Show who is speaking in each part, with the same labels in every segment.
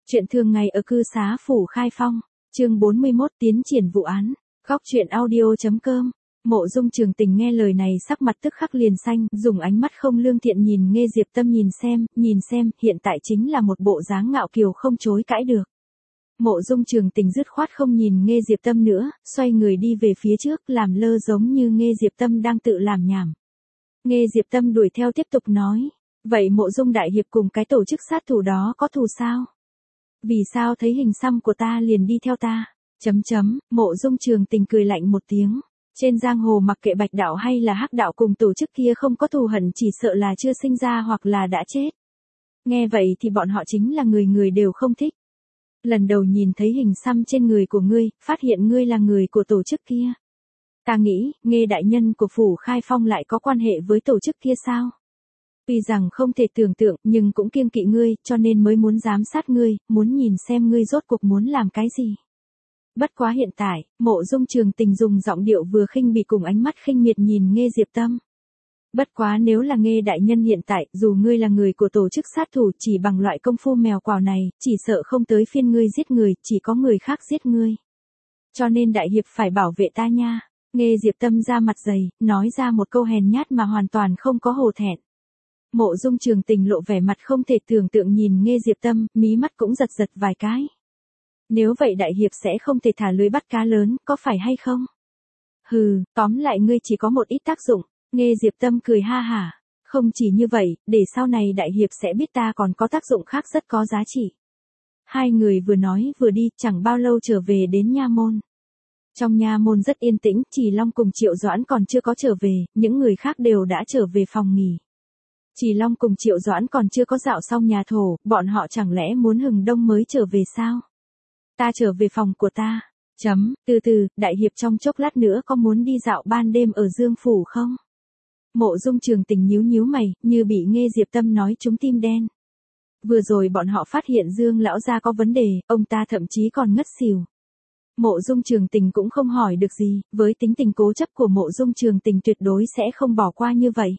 Speaker 1: Chuyện thường ngày ở cư xá phủ Khai Phong, chương 41 tiến triển vụ án, góc chuyện audio.com. Mộ Dung Trường Tình nghe lời này sắc mặt tức khắc liền xanh, dùng ánh mắt không lương thiện nhìn Nghê Diệp Tâm nhìn xem, hiện tại chính là một bộ dáng ngạo kiều không chối cãi được. Mộ Dung Trường Tình dứt khoát không nhìn Nghê Diệp Tâm nữa, xoay người đi về phía trước, làm lơ giống như Nghê Diệp Tâm đang tự làm nhảm. Nghê Diệp Tâm đuổi theo tiếp tục nói, vậy Mộ Dung đại hiệp cùng cái tổ chức sát thủ đó có thù sao? Vì sao thấy hình xăm của ta liền đi theo ta? Mộ Dung Trường Tình cười lạnh một tiếng. Trên giang hồ mặc kệ Bạch đạo hay là Hắc đạo cùng tổ chức kia không có thù hận chỉ sợ là chưa sinh ra hoặc là đã chết. Nghe vậy thì bọn họ chính là người đều không thích. Lần đầu nhìn thấy hình xăm trên người của ngươi, phát hiện ngươi là người của tổ chức kia. Ta nghĩ, Nghê đại nhân của phủ Khai Phong lại có quan hệ với tổ chức kia sao? Tuy rằng không thể tưởng tượng, nhưng cũng kiêng kỵ ngươi, cho nên mới muốn giám sát ngươi, muốn nhìn xem ngươi rốt cuộc muốn làm cái gì. Bất quá hiện tại, Mộ Dung Trường Tình dùng giọng điệu vừa khinh bỉ cùng ánh mắt khinh miệt nhìn Nghê Diệp Tâm. Bất quá nếu là Nghê đại nhân hiện tại, dù ngươi là người của tổ chức sát thủ chỉ bằng loại công phu mèo quào này, chỉ sợ không tới phiên ngươi giết người, chỉ có người khác giết ngươi. Cho nên đại hiệp phải bảo vệ ta nha. Nghê Diệp Tâm ra mặt dày, nói ra một câu hèn nhát mà hoàn toàn không có hổ thẹn. Mộ Dung Trường Tình lộ vẻ mặt không thể tưởng tượng nhìn Nghê Diệp Tâm, mí mắt cũng giật vài cái. Nếu vậy đại hiệp sẽ không thể thả lưới bắt cá lớn, có phải hay không? Hừ, tóm lại ngươi chỉ có một ít tác dụng. Nghê Diệp Tâm cười ha hả. Không chỉ như vậy, để sau này đại hiệp sẽ biết ta còn có tác dụng khác rất có giá trị. Hai người vừa nói vừa đi, chẳng bao lâu trở về đến nha môn. Trong nha môn rất yên tĩnh, chỉ Long cùng Triệu Doãn còn chưa có trở về, những người khác đều đã trở về phòng nghỉ. Chỉ Long cùng Triệu Doãn còn chưa có dạo xong nhà thổ, bọn họ chẳng lẽ muốn hừng đông mới trở về sao? Ta trở về phòng của ta. Từ từ, đại hiệp trong chốc lát nữa có muốn đi dạo ban đêm ở Dương Phủ không? Mộ Dung Trường Tình nhíu mày, như bị Nghê Diệp Tâm nói trúng tim đen. Vừa rồi bọn họ phát hiện Dương lão gia có vấn đề, ông ta thậm chí còn ngất xỉu. Mộ Dung Trường Tình cũng không hỏi được gì, với tính tình cố chấp của Mộ Dung Trường Tình tuyệt đối sẽ không bỏ qua như vậy.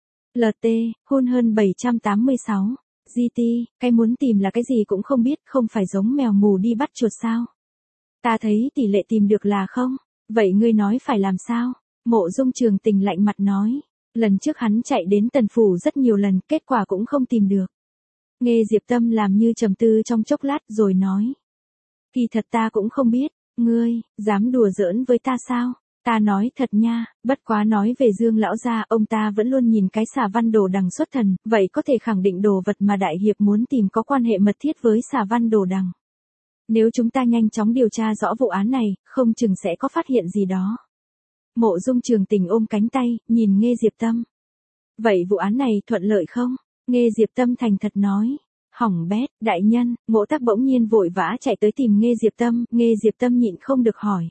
Speaker 1: LT, hôn hơn 786. GT, cái muốn tìm là cái gì cũng không biết, không phải giống mèo mù đi bắt chuột sao? Ta thấy tỷ lệ tìm được là không? Vậy ngươi nói phải làm sao? Mộ Dung Trường Tình lạnh mặt nói. Lần trước hắn chạy đến Tần Phủ rất nhiều lần, kết quả cũng không tìm được. Nghê Diệp Tâm làm như trầm tư trong chốc lát rồi nói. Kỳ thật ta cũng không biết, ngươi, dám đùa giỡn với ta sao? Ta nói thật nha, bất quá nói về Dương lão gia, ông ta vẫn luôn nhìn cái Xà Văn Đồ Đằng xuất thần, vậy có thể khẳng định đồ vật mà đại hiệp muốn tìm có quan hệ mật thiết với Xà Văn Đồ Đằng. Nếu chúng ta nhanh chóng điều tra rõ vụ án này, không chừng sẽ có phát hiện gì đó. Mộ Dung Trường Tình ôm cánh tay, nhìn Nghê Diệp Tâm. Vậy vụ án này thuận lợi không? Nghê Diệp Tâm thành thật nói. Hỏng bét, đại nhân. Ngỗ Tác bỗng nhiên vội vã chạy tới tìm Nghê Diệp Tâm, Nghê Diệp Tâm nhịn không được hỏi.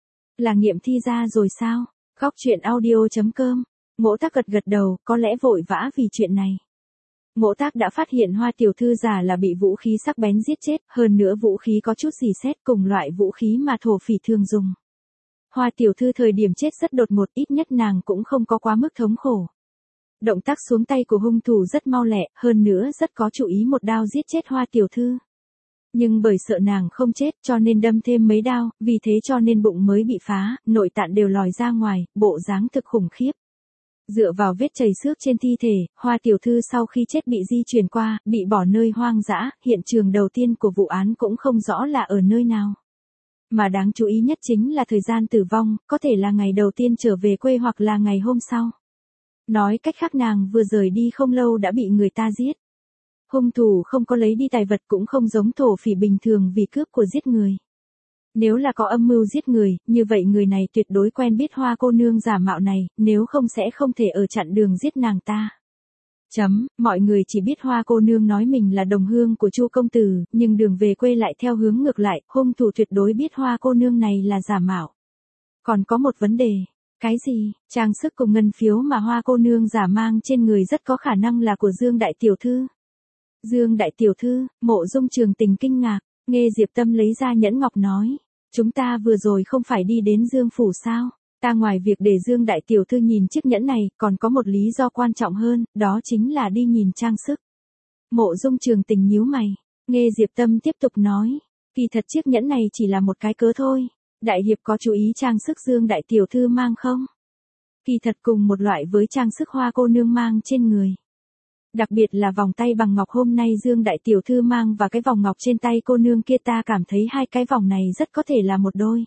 Speaker 1: Là nghiệm thi ra rồi sao? Góc chuyện audio.com. Ngỗ Tác gật đầu, có lẽ vội vã vì chuyện này. Ngỗ Tác đã phát hiện Hoa tiểu thư giả là bị vũ khí sắc bén giết chết, hơn nữa vũ khí có chút rỉ sét cùng loại vũ khí mà thổ phỉ thường dùng. Hoa tiểu thư thời điểm chết rất đột ngột, ít nhất nàng cũng không có quá mức thống khổ. Động tác xuống tay của hung thủ rất mau lẹ, hơn nữa rất có chủ ý một đao giết chết Hoa tiểu thư. Nhưng bởi sợ nàng không chết cho nên đâm thêm mấy đao, vì thế cho nên bụng mới bị phá, nội tạng đều lòi ra ngoài, bộ dáng thực khủng khiếp. Dựa vào vết chảy xước trên thi thể, Hoa tiểu thư sau khi chết bị di chuyển qua, bị bỏ nơi hoang dã, hiện trường đầu tiên của vụ án cũng không rõ là ở nơi nào. Mà đáng chú ý nhất chính là thời gian tử vong, có thể là ngày đầu tiên trở về quê hoặc là ngày hôm sau. Nói cách khác nàng vừa rời đi không lâu đã bị người ta giết. Hung thủ không có lấy đi tài vật cũng không giống thổ phỉ bình thường vì cướp của giết người. Nếu là có âm mưu giết người, như vậy người này tuyệt đối quen biết Hoa cô nương giả mạo này, nếu không sẽ không thể ở chặn đường giết nàng ta. Mọi người chỉ biết Hoa cô nương nói mình là đồng hương của Chu công tử, nhưng đường về quê lại theo hướng ngược lại, hung thủ tuyệt đối biết Hoa cô nương này là giả mạo. Còn có một vấn đề. Cái gì? Trang sức cùng ngân phiếu mà Hoa cô nương giả mang trên người rất có khả năng là của Dương đại tiểu thư. Dương đại tiểu thư, Mộ Dung Trường Tình kinh ngạc, Nghê Diệp Tâm lấy ra nhẫn ngọc nói. Chúng ta vừa rồi không phải đi đến Dương Phủ sao? Ta ngoài việc để Dương đại tiểu thư nhìn chiếc nhẫn này, còn có một lý do quan trọng hơn, đó chính là đi nhìn trang sức. Mộ Dung Trường Tình nhíu mày. Nghe Diệp Tâm tiếp tục nói, kỳ thật chiếc nhẫn này chỉ là một cái cớ thôi. Đại hiệp có chú ý trang sức Dương đại tiểu thư mang không? Kỳ thật cùng một loại với trang sức Hoa cô nương mang trên người. Đặc biệt là vòng tay bằng ngọc hôm nay Dương đại tiểu thư mang và cái vòng ngọc trên tay cô nương kia, ta cảm thấy hai cái vòng này rất có thể là một đôi.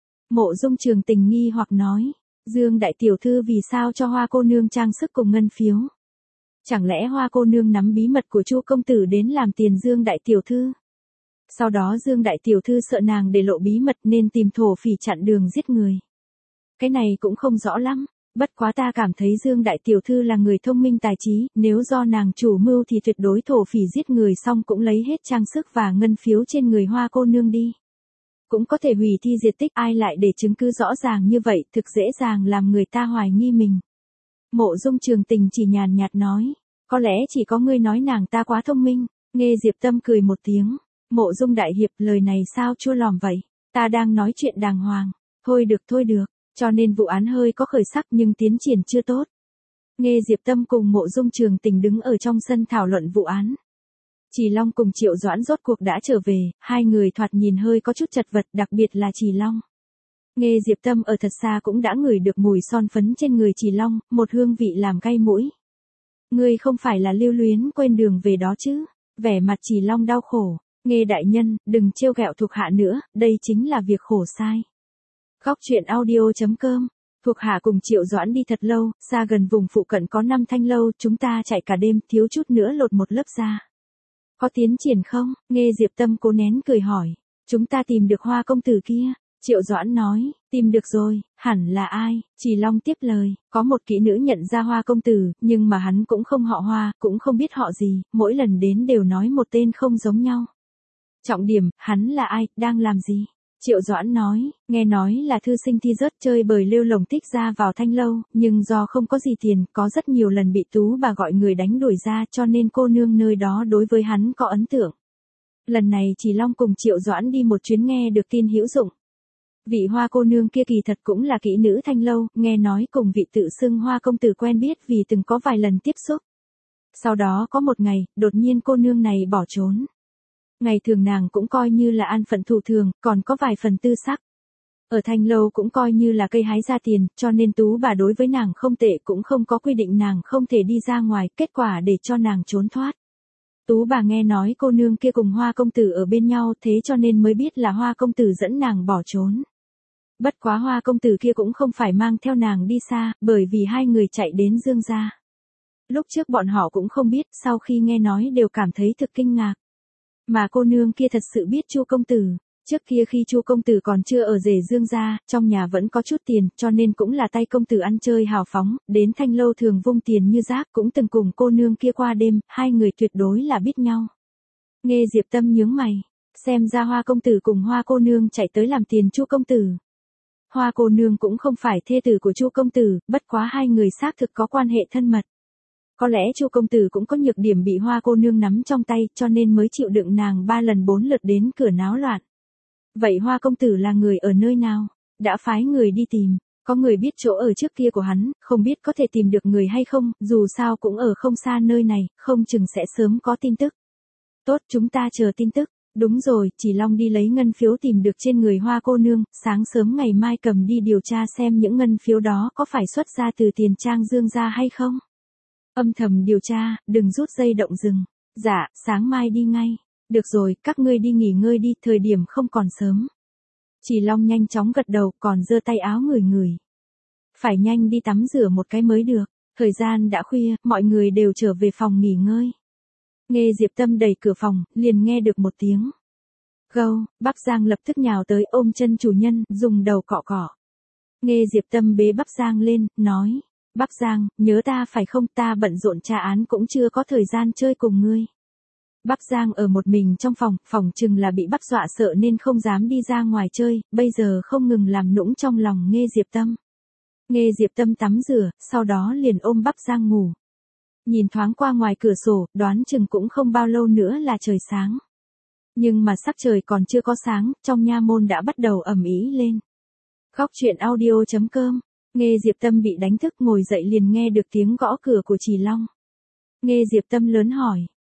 Speaker 1: Mộ Dung Trường Tình nghi hoặc nói, Dương đại tiểu thư vì sao cho Hoa cô nương trang sức cùng ngân phiếu? Chẳng lẽ Hoa cô nương nắm bí mật của Chu công tử đến làm tiền Dương đại tiểu thư? Sau đó Dương đại tiểu thư sợ nàng để lộ bí mật nên tìm thổ phỉ chặn đường giết người. Cái này cũng không rõ lắm, bất quá ta cảm thấy Dương đại tiểu thư là người thông minh tài trí, nếu do nàng chủ mưu thì tuyệt đối thổ phỉ giết người xong cũng lấy hết trang sức và ngân phiếu trên người Hoa cô nương đi. Cũng có thể hủy thi diệt tích, ai lại để chứng cứ rõ ràng như vậy, thực dễ dàng làm người ta hoài nghi mình. Mộ Dung Trường Tình chỉ nhàn nhạt nói, có lẽ chỉ có ngươi nói nàng ta quá thông minh. Nghe Diệp Tâm cười một tiếng, Mộ Dung đại hiệp lời này sao chua lòm vậy, ta đang nói chuyện đàng hoàng. Thôi được, cho nên vụ án hơi có khởi sắc nhưng tiến triển chưa tốt. Nghe Diệp Tâm cùng Mộ Dung Trường Tình đứng ở trong sân thảo luận vụ án. Trì Long cùng Triệu Doãn rốt cuộc đã trở về, hai người thoạt nhìn hơi có chút chật vật, đặc biệt là Trì Long. Nghe Diệp Tâm ở thật xa cũng đã ngửi được mùi son phấn trên người Trì Long, một hương vị làm cay mũi. Ngươi không phải là lưu luyến quên đường về đó chứ? Vẻ mặt Trì Long đau khổ. Nghe đại nhân, đừng trêu ghẹo thuộc hạ nữa, đây chính là việc khổ sai. Góc truyện audio.com. Thuộc hạ cùng Triệu Doãn đi thật lâu, xa gần vùng phụ cận có 5 thanh lâu, chúng ta chạy cả đêm, thiếu chút nữa lột một lớp da. Có tiến triển không? Nghe Diệp Tâm cố nén cười hỏi. Chúng ta tìm được Hoa công tử kia. Triệu Doãn nói, tìm được rồi, hẳn là ai? Trì Long tiếp lời, có một kỹ nữ nhận ra Hoa công tử, nhưng mà hắn cũng không họ Hoa, cũng không biết họ gì, mỗi lần đến đều nói một tên không giống nhau. Trọng điểm, hắn là ai, đang làm gì? Triệu Doãn nói, nghe nói là thư sinh thi rớt chơi bời lêu lồng thích ra vào thanh lâu, nhưng do không có gì tiền, có rất nhiều lần bị Tú bà gọi người đánh đuổi ra cho nên cô nương nơi đó đối với hắn có ấn tượng. Lần này Trì Long cùng Triệu Doãn đi một chuyến nghe được tin hữu dụng. Vị Hoa cô nương kia kỳ thật cũng là kỹ nữ thanh lâu, nghe nói cùng vị tự xưng Hoa công tử quen biết vì từng có vài lần tiếp xúc. Sau đó có một ngày, đột nhiên cô nương này bỏ trốn. Ngày thường nàng cũng coi như là an phận thủ thường, còn có vài phần tư sắc. Ở thanh lâu cũng coi như là cây hái ra tiền, cho nên Tú bà đối với nàng không tệ, cũng không có quy định nàng không thể đi ra ngoài, kết quả để cho nàng trốn thoát. Tú bà nghe nói cô nương kia cùng Hoa công tử ở bên nhau, thế cho nên mới biết là Hoa công tử dẫn nàng bỏ trốn. Bất quá Hoa công tử kia cũng không phải mang theo nàng đi xa, bởi vì hai người chạy đến Dương gia. Lúc trước bọn họ cũng không biết, sau khi nghe nói đều cảm thấy thực kinh ngạc. Mà cô nương kia thật sự biết Chu công tử. Trước kia khi Chu công tử còn chưa ở rể Dương gia, trong nhà vẫn có chút tiền, cho nên cũng là tay công tử ăn chơi hào phóng, đến thanh lâu thường vung tiền như rác, cũng từng cùng cô nương kia qua đêm, hai người tuyệt đối là biết nhau. Nghe Diệp Tâm nhướng mày, xem ra Hoa công tử cùng Hoa cô nương chạy tới làm tiền Chu công tử. Hoa cô nương cũng không phải thê tử của Chu công tử, bất quá hai người xác thực có quan hệ thân mật. Có lẽ Chu công tử cũng có nhược điểm bị Hoa cô nương nắm trong tay, cho nên mới chịu đựng nàng 3 lần 4 lượt đến cửa náo loạn. Vậy Hoa công tử là người ở nơi nào? Đã phái người đi tìm, có người biết chỗ ở trước kia của hắn, không biết có thể tìm được người hay không, dù sao cũng ở không xa nơi này, không chừng sẽ sớm có tin tức. Tốt, chúng ta chờ tin tức. Đúng rồi, Trì Long đi lấy ngân phiếu tìm được trên người Hoa cô nương, sáng sớm ngày mai cầm đi điều tra xem những ngân phiếu đó có phải xuất ra từ tiền trang Dương gia hay không. Âm thầm điều tra, đừng rút dây động rừng. Dạ, sáng mai đi ngay. Được rồi, các ngươi đi nghỉ ngơi đi, thời điểm không còn sớm. Trì Long nhanh chóng gật đầu, còn giơ tay áo ngửi ngửi. Phải nhanh đi tắm rửa một cái mới được. Thời gian đã khuya, mọi người đều trở về phòng nghỉ ngơi. Nghe Diệp Tâm đẩy cửa phòng, liền nghe được một tiếng. Gâu, Bắc Giang lập tức nhào tới ôm chân chủ nhân, dùng đầu cọ cọ. Nghe Diệp Tâm bế Bắc Giang lên, nói. Bắc Giang, nhớ ta phải không, ta bận rộn tra án cũng chưa có thời gian chơi cùng ngươi. Bắc Giang ở một mình trong phòng chừng là bị Bắc dọa sợ nên không dám đi ra ngoài chơi, bây giờ không ngừng làm nũng trong lòng Nghe Diệp Tâm. Nghe Diệp Tâm tắm rửa, sau đó liền ôm Bắc Giang ngủ. Nhìn thoáng qua ngoài cửa sổ, đoán chừng cũng không bao lâu nữa là trời sáng. Nhưng mà sắc trời còn chưa có sáng, trong nha môn đã bắt đầu ầm ĩ lên. Góc truyện audio.com. Nghe Diệp Tâm bị đánh thức ngồi dậy liền nghe được tiếng gõ cửa của Trì Long. Nghe Diệp Tâm lớn hỏi,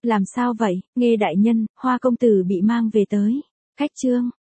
Speaker 1: Làm sao vậy, Nghê đại nhân, Hoa công tử bị mang về tới. Khách trương,